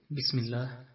بسم الله.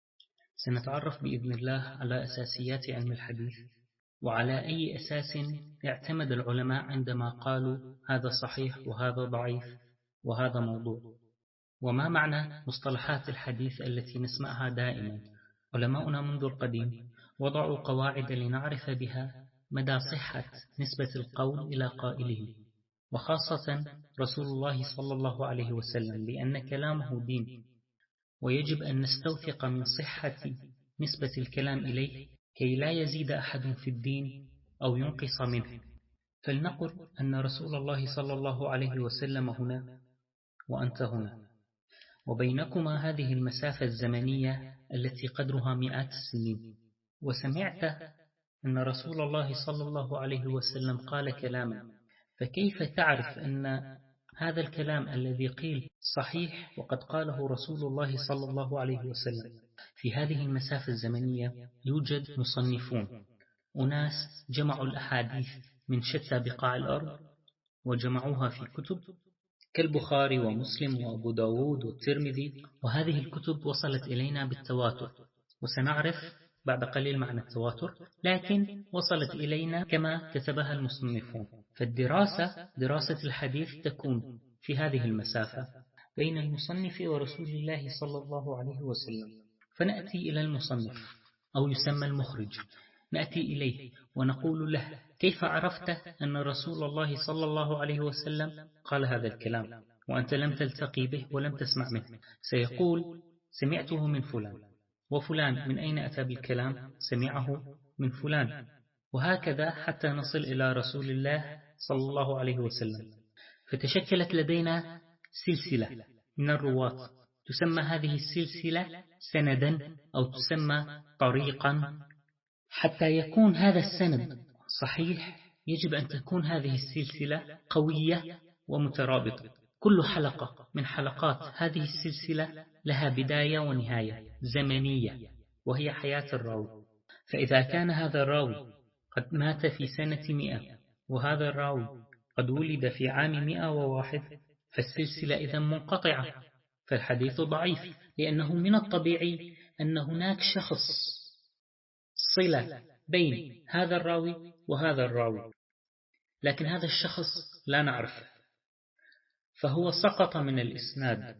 سنتعرف بإذن الله على أساسيات علم الحديث، وعلى أي أساس اعتمد العلماء عندما قالوا هذا صحيح وهذا ضعيف وهذا موضوع، وما معنى مصطلحات الحديث التي نسمعها دائما. علماؤنا منذ القديم وضعوا قواعد لنعرف بها مدى صحة نسبة القول إلى قائله، وخاصة رسول الله صلى الله عليه وسلم، لأن كلامه دين، ويجب أن نستوثق من صحة نسبة الكلام إليه كي لا يزيد أحد في الدين أو ينقص منه. فلنقل أن رسول الله صلى الله عليه وسلم هنا وأنت هنا، وبينكما هذه المسافة الزمنية التي قدرها مئات السنين، وسمعت أن رسول الله صلى الله عليه وسلم قال كلاما، فكيف تعرف أن هذا الكلام الذي قيل صحيح وقد قاله رسول الله صلى الله عليه وسلم؟ في هذه المسافة الزمنية يوجد مصنفون، أناس جمعوا الأحاديث من شتى بقاع الأرض وجمعوها في كتب كالبخاري ومسلم وأبو داود والترمذي، وهذه الكتب وصلت إلينا بالتواتر، وسنعرف بعد قليل معنى التواتر، لكن وصلت إلينا كما كتبها المصنفون. فالدراسة، دراسة الحديث، تكون في هذه المسافة بين المصنف ورسول الله صلى الله عليه وسلم. فنأتي إلى المصنف أو يسمى المخرج، نأتي إليه ونقول له: كيف عرفت أن رسول الله صلى الله عليه وسلم قال هذا الكلام وأنت لم تلتقي به ولم تسمع منه؟ سيقول: سمعته من فلان، وفلان من أين أتى بالكلام؟ سمعه من فلان، وهكذا حتى نصل إلى رسول الله صلى الله عليه وسلم. فتشكلت لدينا سلسلة من الرواة، تسمى هذه السلسلة سندا أو تسمى طريقا. حتى يكون هذا السند صحيح يجب أن تكون هذه السلسلة قوية ومترابطة. كل حلقة من حلقات هذه السلسلة لها بداية ونهاية زمنية، وهي حياة الراوي. فإذا كان هذا الراوي قد مات في سنة 100 وهذا الراوي قد ولد في عام 101، فالسلسلة إذن منقطعة، فالحديث ضعيف، لأنه من الطبيعي أن هناك شخص صلة بين هذا الراوي وهذا الراوي، لكن هذا الشخص لا نعرفه، فهو سقط من الإسناد،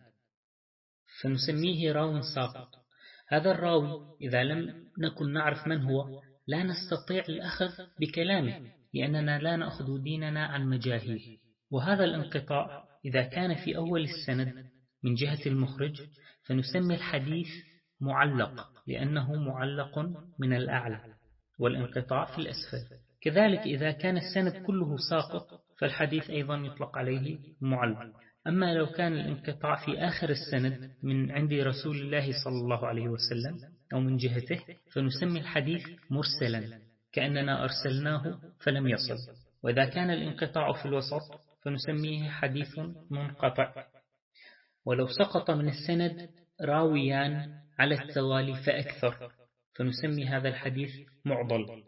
فنسميه راو ساقط. هذا الراوي إذا لم نكن نعرف من هو لا نستطيع الأخذ بكلامه، لأننا لا نأخذ ديننا عن مجاهيل. وهذا الانقطاع إذا كان في أول السند من جهة المخرج فنسمي الحديث معلق، لأنه معلق من الأعلى والانقطاع في الأسفل. كذلك إذا كان السند كله ساقط فالحديث أيضا يطلق عليه معلق. أما لو كان الانقطاع في آخر السند من عند رسول الله صلى الله عليه وسلم أو من جهته فنسمي الحديث مرسلا، كأننا أرسلناه فلم يصل. وإذا كان الانقطاع في الوسط فنسميه حديث منقطع. ولو سقط من السند راويان على التوالي فأكثر فنسمي هذا الحديث معضل.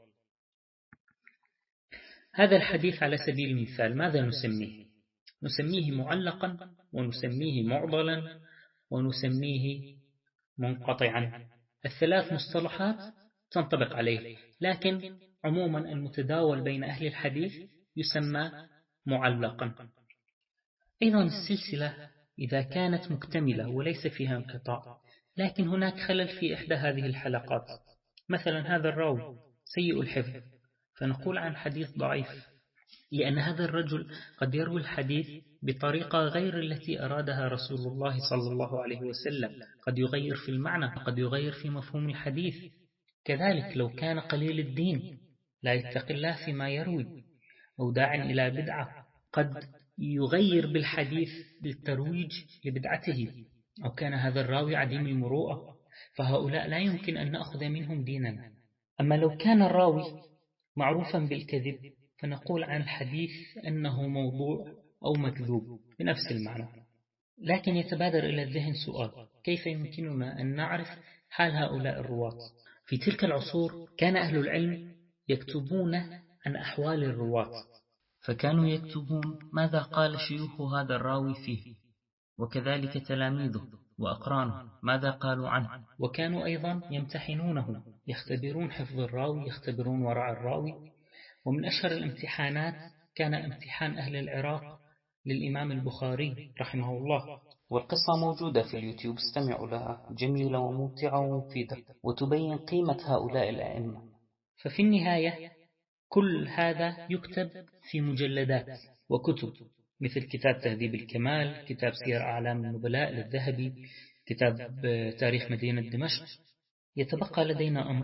هذا الحديث على سبيل المثال ماذا نسميه؟ نسميه معلقا، ونسميه معضلا، ونسميه منقطعا. الثلاث مصطلحات تنطبق عليه، لكن عموما المتداول بين أهل الحديث يسمى معلقا. أيضا السلسلة إذا كانت مكتملة وليس فيها انقطاع، لكن هناك خلل في إحدى هذه الحلقات، مثلا هذا الراوي سيء الحفظ، فنقول عن حديث ضعيف، لأن هذا الرجل قد يروي الحديث بطريقة غير التي أرادها رسول الله صلى الله عليه وسلم، قد يغير في المعنى، قد يغير في مفهوم الحديث. كذلك لو كان قليل الدين لا يتقي الله فيما يروي، أو داع إلى بدعة، قد يغير بالحديث للترويج لبدعته، أو كان هذا الراوي عديم المروءة، فهؤلاء لا يمكن أن نأخذ منهم ديننا. أما لو كان الراوي معروفا بالكذب فنقول عن الحديث أنه موضوع أو مكذوب بنفس المعنى. لكن يتبادر إلى الذهن سؤال: كيف يمكننا أن نعرف حال هؤلاء الرواة؟ في تلك العصور كان أهل العلم يكتبون عن أحوال الرواة، فكانوا يكتبون ماذا قال شيوخ هذا الراوي فيه، وكذلك تلاميذه، وأقرانه ماذا قالوا عنه، وكانوا أيضا يمتحنونه، يختبرون حفظ الراوي، يختبرون ورع الراوي. ومن أشهر الامتحانات كان امتحان أهل العراق للإمام البخاري رحمه الله، والقصة موجودة في اليوتيوب، استمعوا لها، جميلة وممتعة ومفيدة، وتبين قيمة هؤلاء الأئمة. ففي النهاية كل هذا يكتب في مجلدات وكتب، مثل كتاب تهذيب الكمال، كتاب سير أعلام النبلاء للذهبي، كتاب تاريخ مدينة دمشق. يتبقى لدينا أمر،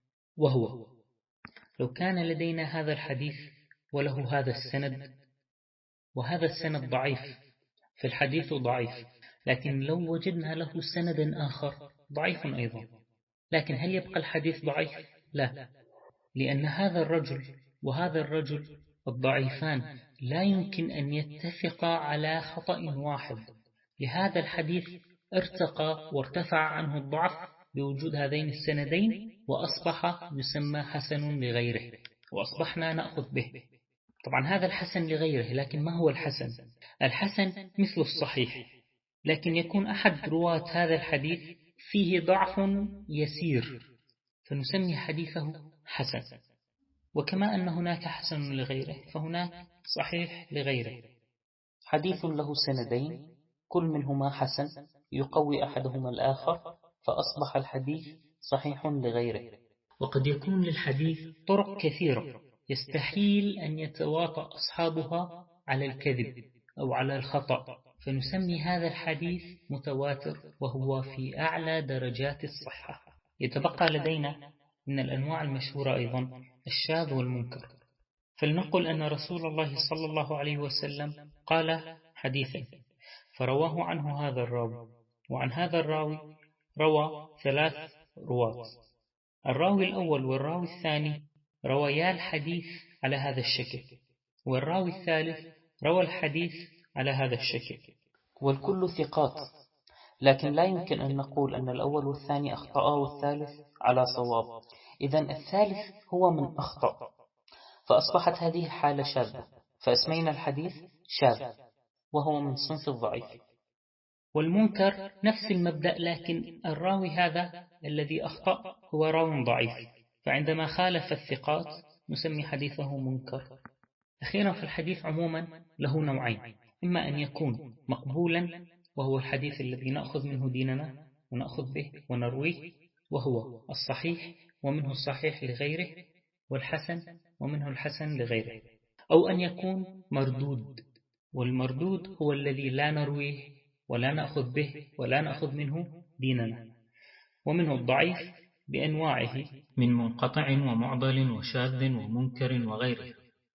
وهو لو كان لدينا هذا الحديث وله هذا السند، وهذا السند ضعيف، فالحديث ضعيف، لكن لو وجدنا له سند آخر ضعيف أيضا، لكن هل يبقى الحديث ضعيف؟ لا، لأن هذا الرجل وهذا الرجل الضعيفان لا يمكن أن يتفقا على خطأ واحد، لهذا الحديث ارتقى وارتفع عنه الضعف بوجود هذين السندين، وأصبح يسمى حسن لغيره، وأصبحنا نأخذ به. طبعا هذا الحسن لغيره، لكن ما هو الحسن؟ الحسن مثل الصحيح، لكن يكون أحد رواة هذا الحديث فيه ضعف يسير، فنسمي حديثه حسن. وكما أن هناك حسن لغيره، فهناك صحيح لغيره. حديث له سندين كل منهما حسن يقوي أحدهما الآخر، فأصبح الحديث صحيح لغيره. وقد يكون للحديث طرق كثيرة يستحيل أن يتواطأ أصحابها على الكذب أو على الخطأ، فنسمي هذا الحديث متواتر، وهو في أعلى درجات الصحة. يتبقى لدينا من الأنواع المشهورة أيضا الشاذ والمنكر. فلنقل أن رسول الله صلى الله عليه وسلم قال حديثا فرواه عنه هذا الراوي، وعن هذا الراوي روى 3 رواة، الراوي الأول والراوي الثاني روايا الحديث على هذا الشكل، والراوي الثالث روى الحديث على هذا الشكل، والكل ثقات، لكن لا يمكن أن نقول أن الأول والثاني أخطأ والثالث على صواب، إذن الثالث هو من أخطأ، فأصبحت هذه حالة شاذة، فأسمينا الحديث شاذ، وهو من صنف الضعيف. والمنكر نفس المبدأ، لكن الراوي هذا الذي أخطأ هو راو ضعيف، فعندما خالف الثقات نسمي حديثه منكر. أخيرا، في الحديث عموما له نوعين، إما أن يكون مقبولا، وهو الحديث الذي نأخذ منه ديننا ونأخذ به ونرويه، وهو الصحيح، ومنه الصحيح لغيره، والحسن، ومنه الحسن لغيره، أو أن يكون مردود، والمردود هو الذي لا نرويه ولا نأخذ به ولا نأخذ منه ديننا. ومنه الضعيف بأنواعه من منقطع ومعضل وشاذ ومنكر وغيره.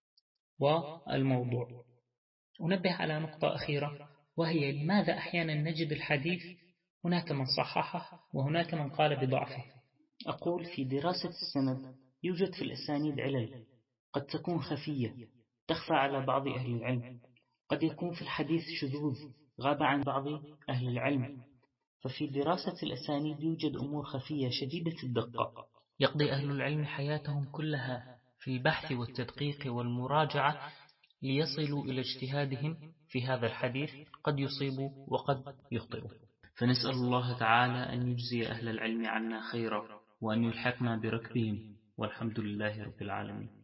والموضوع. أنبه على نقطة أخيرة، وهي لماذا أحيانا نجد الحديث هناك من صححه وهناك من قال بضعفه. أقول في دراسة السند يوجد في الأسانيد علل قد تكون خفية تخفى على بعض أهل العلم، قد يكون في الحديث شذوذ غاب عن بعض أهل العلم، ففي دراسة الأسانيد يوجد أمور خفية شديدة الدقة يقضي أهل العلم حياتهم كلها في البحث والتدقيق والمراجعة ليصلوا إلى اجتهادهم في هذا الحديث، قد يصيبوا وقد يخطئوا. فنسأل الله تعالى أن يجزي أهل العلم عنا خيرا، وأن يلحقنا بركبهم، والحمد لله رب العالمين.